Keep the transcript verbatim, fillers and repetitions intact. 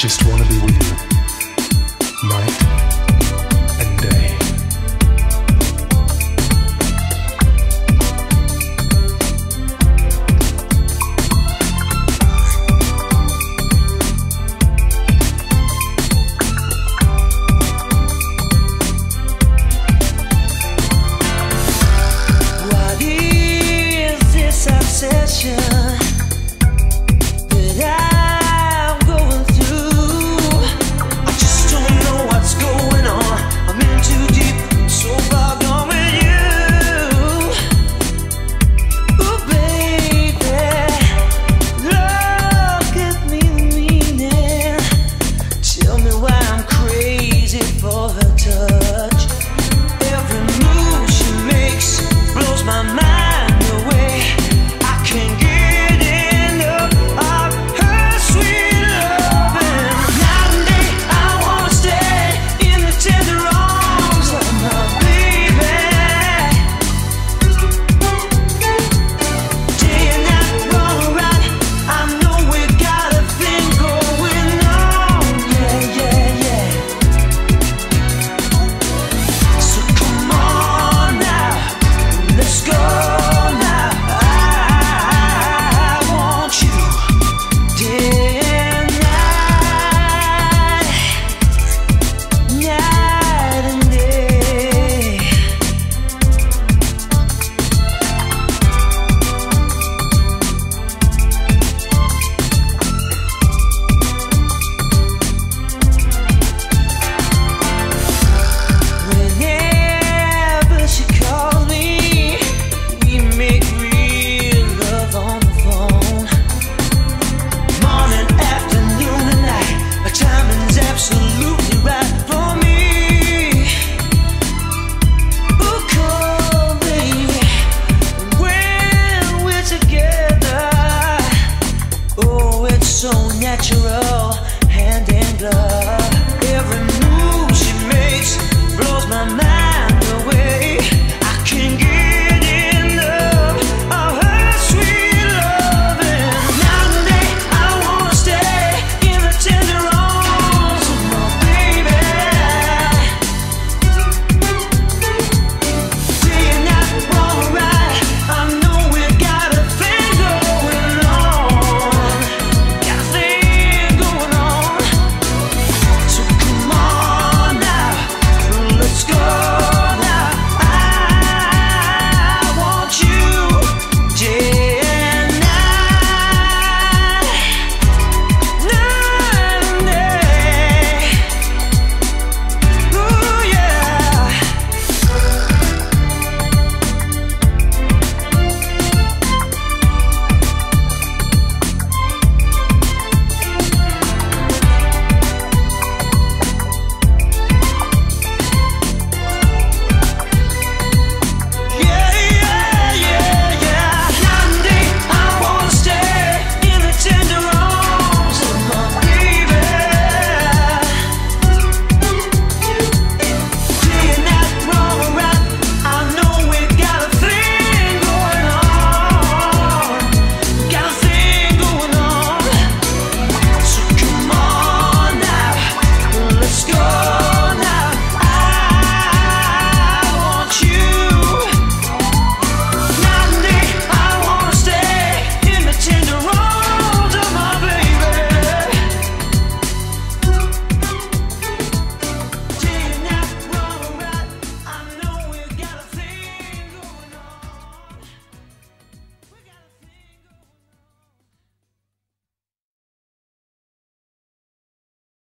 just wanna be with you, night and day. What is this obsession that I'm going through? I just don't know what's going on. I'm in too deep, I'm so far gone with you. Ooh, baby, love, give me meaning. Tell me why I'm crazy for her touch. Every move she makes blows my mind away. I can't get enough of her sweet loving. Night and day, I wanna stay in the tender arms of my baby. Day and night, run around. I know we got a thing going on. Yeah, yeah, yeah. So come on now, let's go now. I want you day and night, night and day. Whenever she calls me, we make real love on the phone. Morning, afternoon, and night, the timing's absolutely right for me. Ooh, come, baby, when we're together, oh, it's so natural, hand in glove. Every move she makes blows my mind.